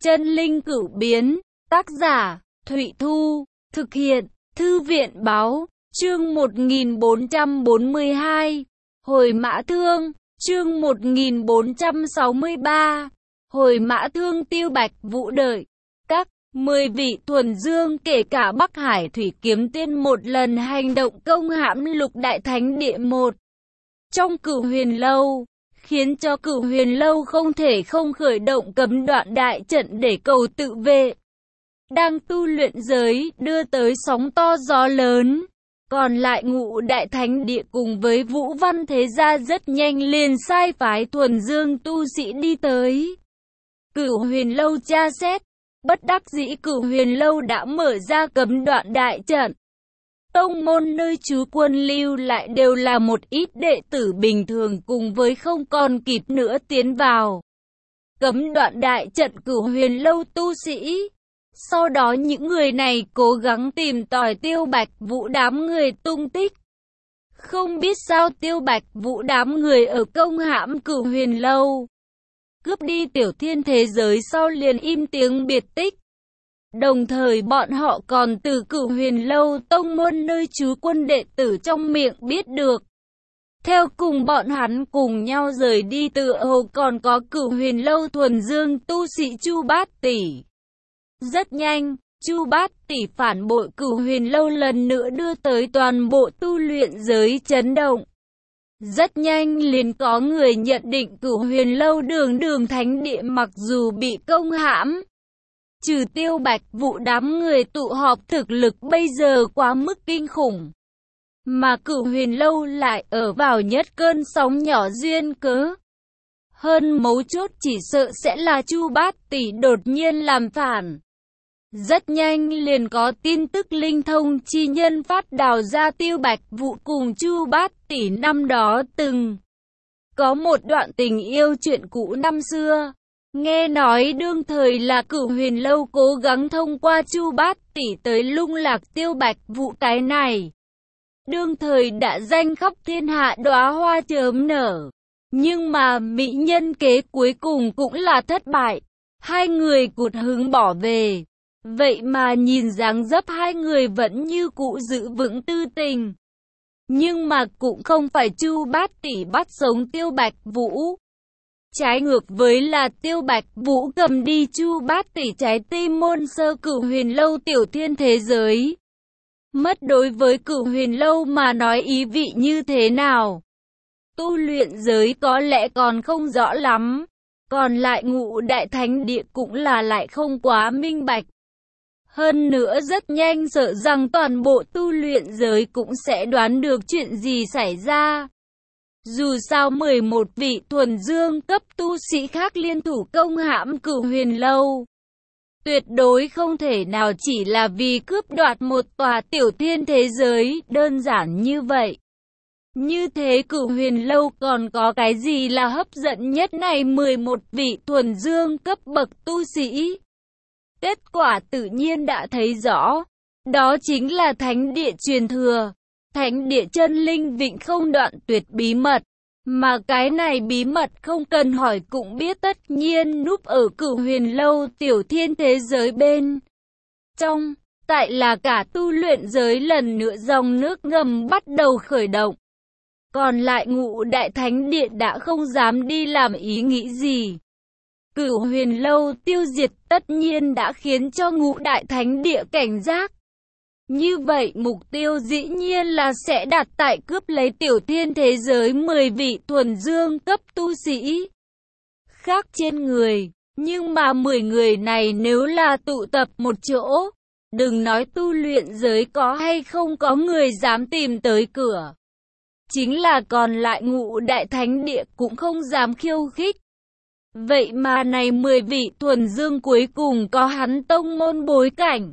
Chân linh cửu biến, tác giả, Thụy Thu, thực hiện, Thư viện báo, chương 1442, Hồi Mã Thương, chương 1463, Hồi Mã Thương. Tiêu Bạch Vũ đợi, các 10 vị thuần dương kể cả Bắc Hải Thủy Kiếm Tiên một lần hành động công hãm Lục Đại Thánh Địa một trong Cửu Huyền Lâu, khiến cho Cửu Huyền Lâu không thể không khởi động cấm đoạn đại trận để cầu tự vệ. Đang tu luyện giới đưa tới sóng to gió lớn, còn lại Ngũ Đại Thánh Địa cùng với Vũ Văn Thế Gia rất nhanh liền sai phái thuần dương tu sĩ đi tới Cửu Huyền Lâu tra xét. Bất đắc dĩ Cửu Huyền Lâu đã mở ra cấm đoạn đại trận. Tông môn nơi trú quân lưu lại đều là một ít đệ tử bình thường cùng với không còn kịp nữa tiến vào cấm đoạn đại trận Cửu Huyền Lâu tu sĩ. Sau đó những người này cố gắng tìm tòi Tiêu Bạch Vũ đám người tung tích. Không biết sao Tiêu Bạch Vũ đám người ở công hãm Cửu Huyền Lâu, cướp đi Tiểu Thiên thế giới sau liền im tiếng biệt tích. Đồng thời bọn họ còn từ Cửu Huyền Lâu tông môn nơi trú quân đệ tử trong miệng biết được. Theo cùng bọn hắn cùng nhau rời đi tựa hồ còn có Cửu Huyền Lâu thuần dương tu sĩ Chu Bát Tỷ. Rất nhanh, Chu Bát Tỷ phản bội Cửu Huyền Lâu lần nữa đưa tới toàn bộ tu luyện giới chấn động. Rất nhanh liền có người nhận định Cửu Huyền Lâu đường thánh địa mặc dù bị công hãm, trừ Tiêu Bạch Vũ đám người tụ họp thực lực bây giờ quá mức kinh khủng, mà Cửu Huyền Lâu lại ở vào nhất cơn sóng nhỏ duyên cớ. Hơn mấu chốt chỉ sợ sẽ là Chu Bát Tỷ đột nhiên làm phản. Rất nhanh liền có tin tức linh thông chi nhân phát đào ra Tiêu Bạch Vũ cùng Chu Bát Tỷ năm đó từng có một đoạn tình yêu chuyện cũ năm xưa. Nghe nói đương thời là Cửu Huyền Lâu cố gắng thông qua Chu Bát Tỷ tới lung lạc Tiêu Bạch Vũ cái này. Đương thời đã danh khắp thiên hạ đóa hoa chớm nở. Nhưng mà mỹ nhân kế cuối cùng cũng là thất bại. Hai người cụt hứng bỏ về. Vậy mà nhìn dáng dấp hai người vẫn như cũ giữ vững tư tình. Nhưng mà cũng không phải Chu Bát Tỷ bắt sống Tiêu Bạch Vũ. Trái ngược với là Tiêu Bạch Vũ cầm đi Chu Bát Tỷ trái tim môn sơ Cửu Huyền Lâu Tiểu Thiên thế giới. Mất đối với Cửu Huyền Lâu mà nói ý vị như thế nào? Tu luyện giới có lẽ còn không rõ lắm. Còn lại Ngũ Đại Thánh Địa cũng là lại không quá minh bạch. Hơn nữa rất nhanh sợ rằng toàn bộ tu luyện giới cũng sẽ đoán được chuyện gì xảy ra. Dù sao 11 vị thuần dương cấp tu sĩ khác liên thủ công hãm Cửu Huyền Lâu. Tuyệt đối không thể nào chỉ là vì cướp đoạt một tòa Tiểu Thiên thế giới đơn giản như vậy. Như thế Cửu Huyền Lâu còn có cái gì là hấp dẫn nhất này 11 vị thuần dương cấp bậc tu sĩ? Kết quả tự nhiên đã thấy rõ. Đó chính là thánh địa truyền thừa. Thánh địa chân linh vĩnh không đoạn tuyệt bí mật. Mà cái này bí mật không cần hỏi cũng biết tất nhiên núp ở Cửu Huyền Lâu Tiểu Thiên thế giới bên trong. Tại là cả tu luyện giới lần nữa dòng nước ngầm bắt đầu khởi động. Còn lại Ngũ Đại Thánh Địa đã không dám đi làm ý nghĩ gì. Cửu Huyền Lâu tiêu diệt tất nhiên đã khiến cho Ngũ Đại Thánh Địa cảnh giác. Như vậy mục tiêu dĩ nhiên là sẽ đặt tại cướp lấy Tiểu Thiên thế giới 10 vị thuần dương cấp tu sĩ khác trên người. Nhưng mà 10 người này nếu là tụ tập một chỗ, đừng nói tu luyện giới có hay không có người dám tìm tới cửa. Chính là còn lại Ngũ Đại Thánh Địa cũng không dám khiêu khích. Vậy mà này 10 vị thuần dương cuối cùng có hắn tông môn bối cảnh.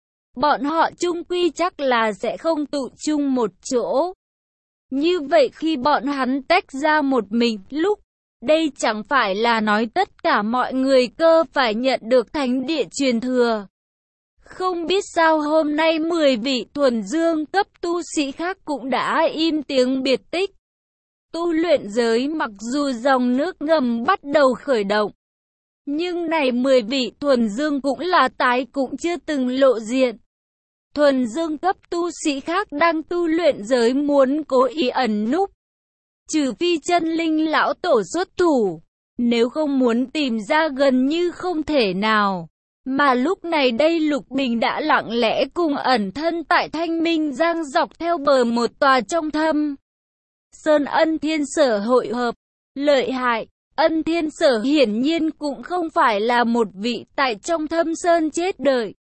Bọn họ chung quy chắc là sẽ không tụ chung một chỗ. Như vậy khi bọn hắn tách ra một mình lúc, đây chẳng phải là nói tất cả mọi người cơ phải nhận được thánh địa truyền thừa. Không biết sao hôm nay 10 vị thuần dương cấp tu sĩ khác cũng đã im tiếng biệt tích. Tu luyện giới mặc dù dòng nước ngầm bắt đầu khởi động, Nhưng này 10 vị thuần dương cũng là tái cũng chưa từng lộ diện. Thuần dương cấp tu sĩ khác đang tu luyện giới muốn cố ý ẩn núp. Trừ phi chân linh lão tổ xuất thủ, nếu không muốn tìm ra gần như không thể nào. Mà lúc này đây Lục Bình đã lặng lẽ cùng ẩn thân tại Thanh Minh Giang dọc theo bờ một tòa trong thâm sơn. Ân Thiên Sở hội hợp, lợi hại. Ân Thiên Sở hiển nhiên cũng không phải là một vị tại trong thâm sơn chết đợi.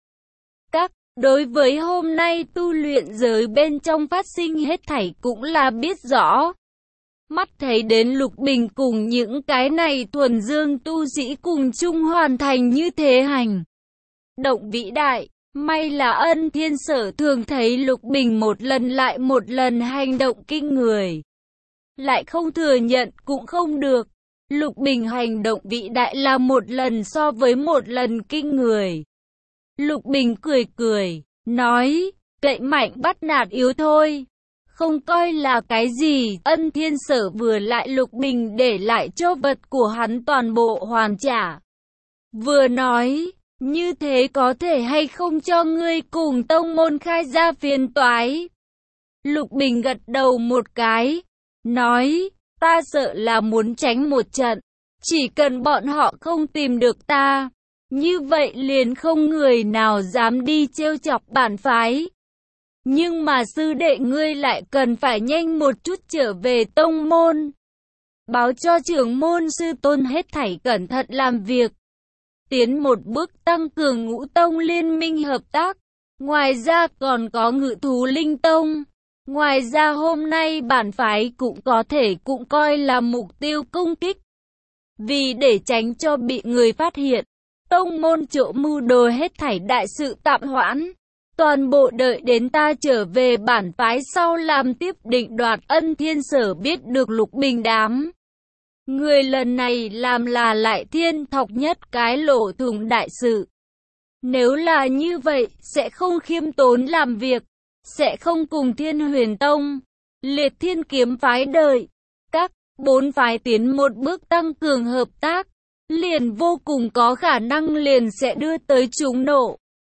Đối với hôm nay tu luyện giới bên trong phát sinh hết thảy cũng là biết rõ. Mắt thấy đến Lục Bình cùng những cái này thuần dương tu sĩ cùng chung hoàn thành như thế hành động vĩ đại. May là Ân Thiên Sở thường thấy Lục Bình một lần lại một lần hành động kinh người. Lại không thừa nhận cũng không được. Lục Bình hành động vĩ đại là một lần so với một lần kinh người. Lục Bình cười cười, nói, cậy mạnh bắt nạt yếu thôi. Không coi là cái gì. Ân Thiên Sở vừa lại Lục Bình để lại cho vật của hắn toàn bộ hoàn trả. Vừa nói, như thế có thể hay không cho ngươi cùng tông môn khai ra phiền toái. Lục Bình gật đầu một cái, nói, ta sợ là muốn tránh một trận. Chỉ cần bọn họ không tìm được ta, như vậy liền không người nào dám đi trêu chọc bản phái. Nhưng mà sư đệ ngươi lại cần phải nhanh một chút trở về tông môn. Báo cho trưởng môn sư tôn hết thảy cẩn thận làm việc. Tiến một bước tăng cường ngũ tông liên minh hợp tác. Ngoài ra còn có Ngự Thú Linh Tông. Ngoài ra hôm nay bản phái cũng có thể cũng coi là mục tiêu công kích. Vì để tránh cho bị người phát hiện, tông môn chỗ mưu đồ hết thảy đại sự tạm hoãn. Toàn bộ đợi đến ta trở về bản phái sau làm tiếp định đoạt. Ân Thiên Sở biết được Lục Bình đám người lần này làm là lại thiên thọc nhất cái lỗ thủng đại sự. Nếu là như vậy, sẽ không khiêm tốn làm việc, sẽ không cùng Thiên Huyền Tông, Liệt Thiên Kiếm phái đợi. Các bốn phái tiến một bước tăng cường hợp tác, liền vô cùng có khả năng liền sẽ đưa tới chúng nộ.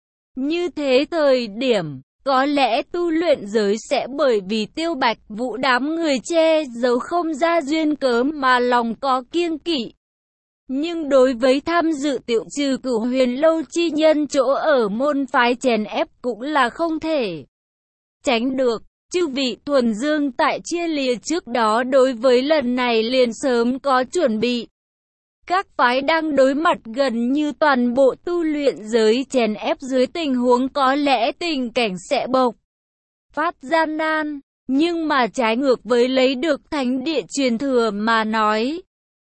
Như thế thời điểm, có lẽ tu luyện giới sẽ bởi vì Tiêu Bạch Vũ đám người che giấu không ra duyên cớ mà lòng có kiêng kỵ. Nhưng đối với tham dự Tiểu Trừ Cửu Huyền Lâu chi nhân chỗ ở môn phái chèn ép cũng là không thể tránh được. Chư vị thuần dương tại chia lìa trước đó đối với lần này liền sớm có chuẩn bị. Các phái đang đối mặt gần như toàn bộ tu luyện giới chèn ép dưới tình huống có lẽ tình cảnh sẽ bộc phát gian nan. Nhưng mà trái ngược với lấy được thánh địa truyền thừa mà nói,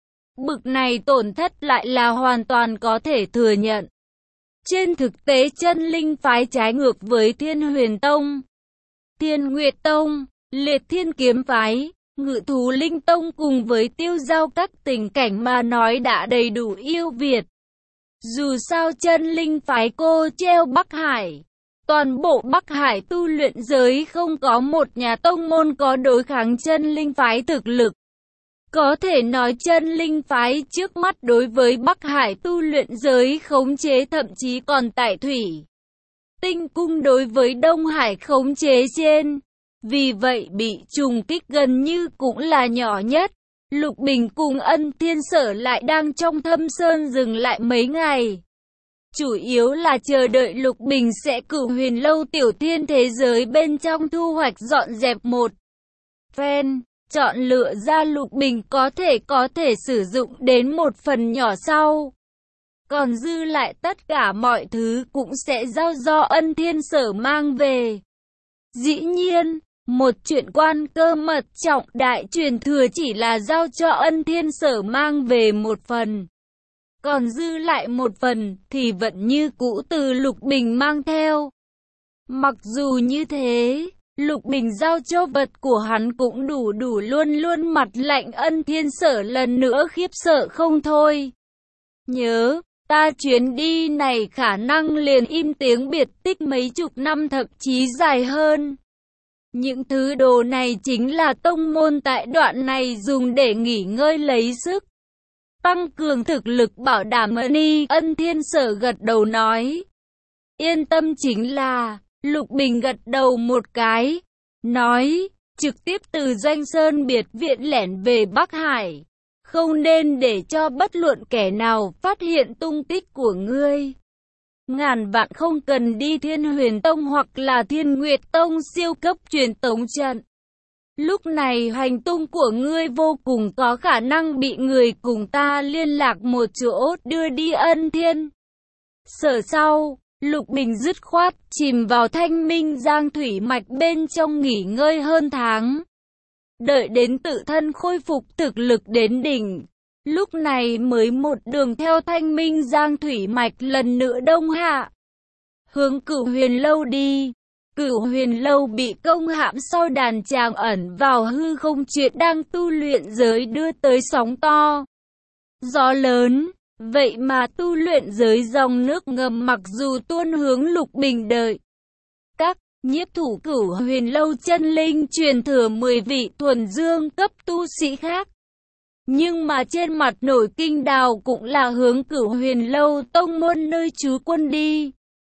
bực này tổn thất lại là hoàn toàn có thể thừa nhận. Trên thực tế chân linh phái trái ngược với Thiên Huyền Tông, Thiên Nguyệt Tông, Liệt Thiên Kiếm phái, Ngự Thú Linh Tông cùng với tiêu giao các tình cảnh mà nói đã đầy đủ ưu việt. Dù sao chân linh phái cô treo Bắc Hải, toàn bộ Bắc Hải tu luyện giới không có một nhà tông môn có đối kháng chân linh phái thực lực. Có thể nói chân linh phái trước mắt đối với Bắc Hải tu luyện giới khống chế thậm chí còn tại thủy tinh cung đối với Đông Hải khống chế trên. Vì vậy bị trùng kích gần như cũng là nhỏ nhất. Lục Bình cùng Ân Thiên Sở lại đang trong thâm sơn dừng lại mấy ngày. Chủ yếu là chờ đợi Lục Bình sẽ Cửu Huyền Lâu tiểu thiên thế giới bên trong thu hoạch dọn dẹp một phen. Chọn lựa ra Lục Bình có thể sử dụng đến một phần nhỏ sau. Còn dư lại tất cả mọi thứ cũng sẽ giao do Ân Thiên Sở mang về. Dĩ nhiên, một chuyện quan cơ mật trọng đại truyền thừa chỉ là giao cho Ân Thiên Sở mang về một phần. Còn dư lại một phần thì vẫn như cũ từ Lục Bình mang theo. Mặc dù như thế, Lục Bình giao cho vật của hắn cũng đủ luôn luôn mặt lạnh. Ân Thiên Sở lần nữa khiếp sợ không thôi. Nhớ, ta chuyến đi này khả năng liền im tiếng biệt tích mấy chục năm thậm chí dài hơn. Những thứ đồ này chính là tông môn tại đoạn này dùng để nghỉ ngơi lấy sức. tăng cường thực lực bảo đảm Ni Ân Thiên Sở gật đầu nói. Yên tâm chính là, Lục Bình gật đầu một cái, nói, trực tiếp từ Doanh Sơn biệt viện lẻn về Bắc Hải. Không nên để cho bất luận kẻ nào phát hiện tung tích của ngươi. Ngàn vạn không cần đi Thiên Huyền Tông hoặc là Thiên Nguyệt Tông siêu cấp truyền tống trận. Lúc này hành tung của ngươi vô cùng có khả năng bị người cùng ta liên lạc một chỗ đưa đi Ân Thiên Sở sau. Lục Bình dứt khoát chìm vào Thanh Minh Giang thủy mạch bên trong nghỉ ngơi hơn tháng. Đợi đến tự thân khôi phục thực lực đến đỉnh. Lúc này mới một đường theo Thanh Minh Giang thủy mạch lần nữa đông hạ. Hướng Cửu Huyền Lâu đi. Cửu Huyền Lâu bị công hãm sau đàn tràng ẩn vào hư không chuyện đang tu luyện giới đưa tới sóng to. Gió lớn. Vậy mà tu luyện giới dòng nước ngầm mặc dù tuôn hướng Lục Bình đợi. Các nhiếp thủ Cửu Huyền Lâu chân linh truyền thừa 10 vị thuần dương cấp tu sĩ khác. Nhưng mà trên mặt nổi kinh đào cũng là hướng Cửu Huyền Lâu tông môn nơi trú quân đi.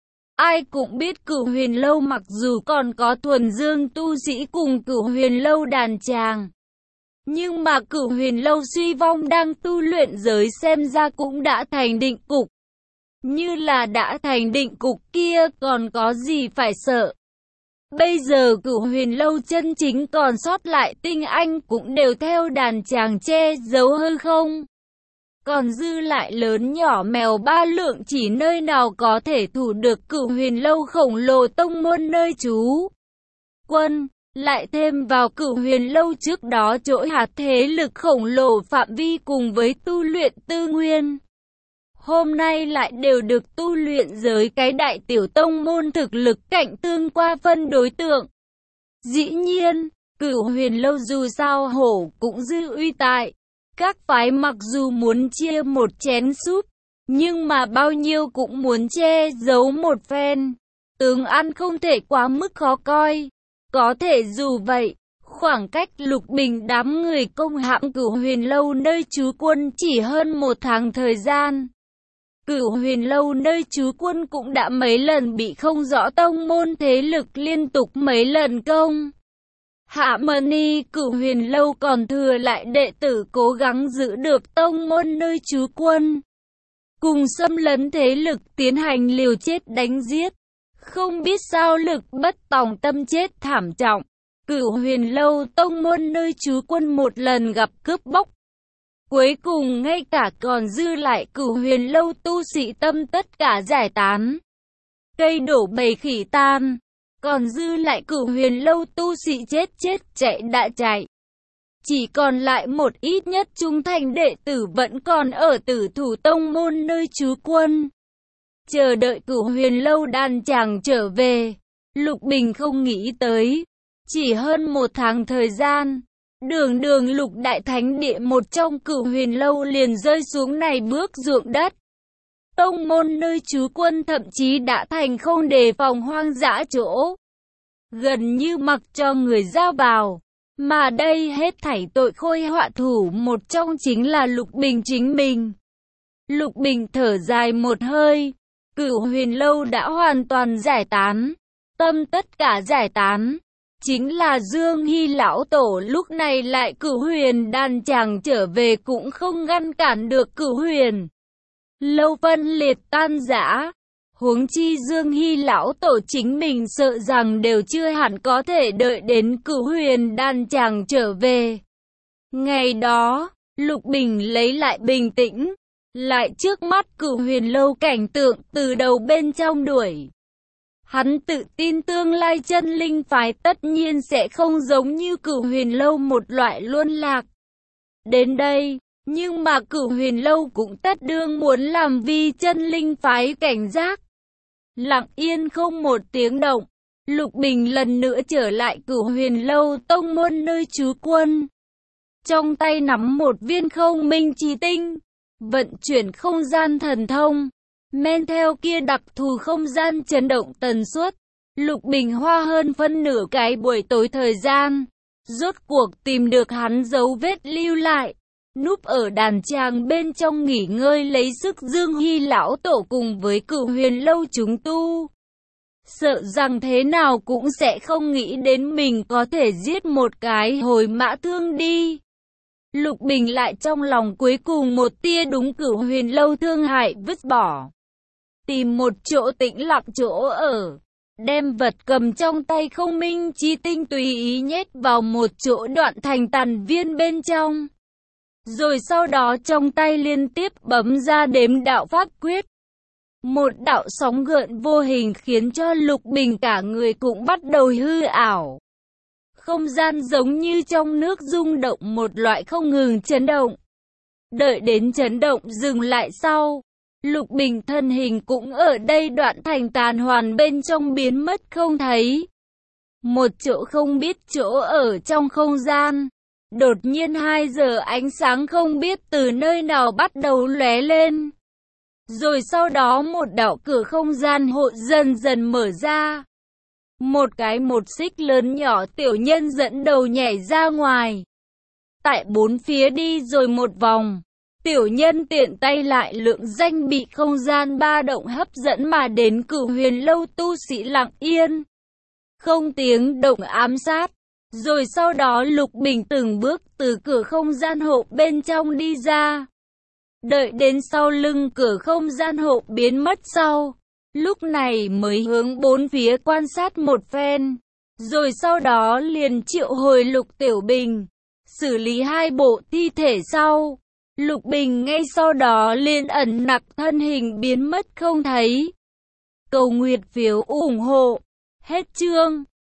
Ai cũng biết Cửu Huyền Lâu mặc dù còn có thuần dương tu sĩ cùng Cửu Huyền Lâu đàn tràng. Nhưng mà Cửu Huyền Lâu suy vong đang tu luyện giới xem ra cũng đã thành định cục. Như là đã thành định cục kia còn có gì phải sợ. Bây giờ Cửu Huyền Lâu chân chính còn sót lại tinh anh cũng đều theo đàn tràng che giấu hư không. Còn dư lại lớn nhỏ mèo ba lượng chỉ nơi nào có thể thủ được Cửu Huyền Lâu khổng lồ tông môn nơi trú quân. Lại thêm vào Cửu Huyền Lâu trước đó trỗi hạt thế lực khổng lồ phạm vi cùng với tu luyện tư nguyên. Hôm nay lại đều được tu luyện giới cái đại tiểu tông môn thực lực cạnh tương qua phân đối tượng. Dĩ nhiên, Cửu Huyền Lâu dù sao hổ cũng dư uy tại. Các phái mặc dù muốn chia một chén súp, nhưng mà bao nhiêu cũng muốn che giấu một phen. Tướng ăn không thể quá mức khó coi. Có thể dù vậy, khoảng cách Lục Bình đám người công hãm Cửu Huyền Lâu nơi trú quân chỉ hơn một tháng thời gian. Cửu Huyền Lâu nơi trú quân cũng đã mấy lần bị không rõ tông môn thế lực liên tục mấy lần công hạ Ni. Cửu Huyền Lâu còn thừa lại đệ tử cố gắng giữ được tông môn nơi trú quân, cùng xâm lấn thế lực tiến hành liều chết đánh giết. Không biết sao lực bất tòng tâm chết thảm trọng. Cửu Huyền Lâu tông môn nơi trú quân một lần gặp cướp bóc. Cuối cùng ngay cả còn dư lại Cửu Huyền Lâu tu sĩ tâm tất cả giải tán. Cây đổ bầy khỉ tan. Còn dư lại Cửu Huyền Lâu tu sĩ chết chạy đã chạy. Chỉ còn lại một ít nhất trung thành đệ tử vẫn còn ở Tử Thủ tông môn nơi trú quân. Chờ đợi Cửu Huyền Lâu đàn tràng trở về. Lục Bình không nghĩ tới. Chỉ hơn một tháng thời gian. Đường Lục Đại Thánh Địa một trong Cửu Huyền Lâu liền rơi xuống này bước ruộng đất. Tông môn nơi trú quân thậm chí đã thành không đề phòng hoang dã chỗ. Gần như mặc cho người giao vào. Mà đây hết thảy tội khôi họa thủ một trong chính là Lục Bình chính mình. Lục Bình thở dài một hơi. Cửu Huyền Lâu đã hoàn toàn giải tán. Tâm tất cả giải tán. Chính là Dương Hy lão tổ lúc này lại Cửu Huyền đàn chàng trở về cũng không ngăn cản được Cửu Huyền Lâu phân liệt tan rã. Huống chi Dương Hy lão tổ chính mình sợ rằng đều chưa hẳn có thể đợi đến Cửu Huyền đàn chàng trở về. Ngày đó, Lục Bình lấy lại bình tĩnh. Lại trước mắt Cửu Huyền Lâu cảnh tượng từ đầu bên trong đuổi. Hắn tự tin tương lai chân linh phái tất nhiên sẽ không giống như Cửu Huyền Lâu một loại luân lạc. Đến đây, nhưng mà Cửu Huyền Lâu cũng tất đương muốn làm vì chân linh phái cảnh giác. Lặng yên không một tiếng động, Lục Bình lần nữa trở lại Cửu Huyền Lâu tông môn nơi trú quân. Trong tay nắm một viên không minh chi tinh, vận chuyển không gian thần thông. Men theo kia đặc thù không gian chấn động tần suất, Lục Bình hoa hơn phân nửa cái buổi tối thời gian, rốt cuộc tìm được hắn dấu vết lưu lại. núp ở đàn tràng bên trong nghỉ ngơi lấy sức. Dương Hy lão tổ cùng với Cửu Huyền lâu chúng tu, sợ rằng thế nào cũng sẽ không nghĩ đến mình có thể giết một cái Hồi Mã Thương đi. Lục Bình lại trong lòng cuối cùng một tia đúng Cửu Huyền lâu thương hại vứt bỏ. Tìm một chỗ tĩnh lặng chỗ ở, đem vật cầm trong tay Không Minh Chi Tinh tùy ý nhét vào một chỗ đoạn thành tàn viên bên trong. Rồi sau đó trong tay liên tiếp bấm ra đếm đạo pháp quyết. Một đạo sóng gợn vô hình khiến cho Lục Bình cả người cũng bắt đầu hư ảo. Không gian giống như trong nước rung động một loại không ngừng chấn động. Đợi đến chấn động dừng lại sau, Lục Bình thân hình cũng ở đây đoạn thành tàn hoàn bên trong biến mất không thấy. Một chỗ không biết chỗ ở trong không gian. Đột nhiên 2 giờ ánh sáng không biết từ nơi nào bắt đầu lóe lên. Rồi sau đó một đạo cửa không gian hộ dần dần mở ra. Một xích lớn nhỏ tiểu nhân dẫn đầu nhảy ra ngoài. Tại bốn phía đi rồi một vòng, tiểu nhân tiện tay lại lượng danh bị không gian ba động hấp dẫn mà đến Cửu Huyền lâu tu sĩ lặng yên, không tiếng động ám sát. Rồi sau đó Lục Bình từng bước từ cửa không gian hộ bên trong đi ra. Đợi đến sau lưng cửa không gian hộ biến mất sau, lúc này mới hướng bốn phía quan sát một phen. Rồi sau đó liền triệu hồi Lục Tiểu Bình, xử lý 2 bộ thi thể sau. Lục Bình ngay sau đó liền ẩn nặc thân hình biến mất không thấy. Cầu nguyện phiếu ủng hộ. Hết chương.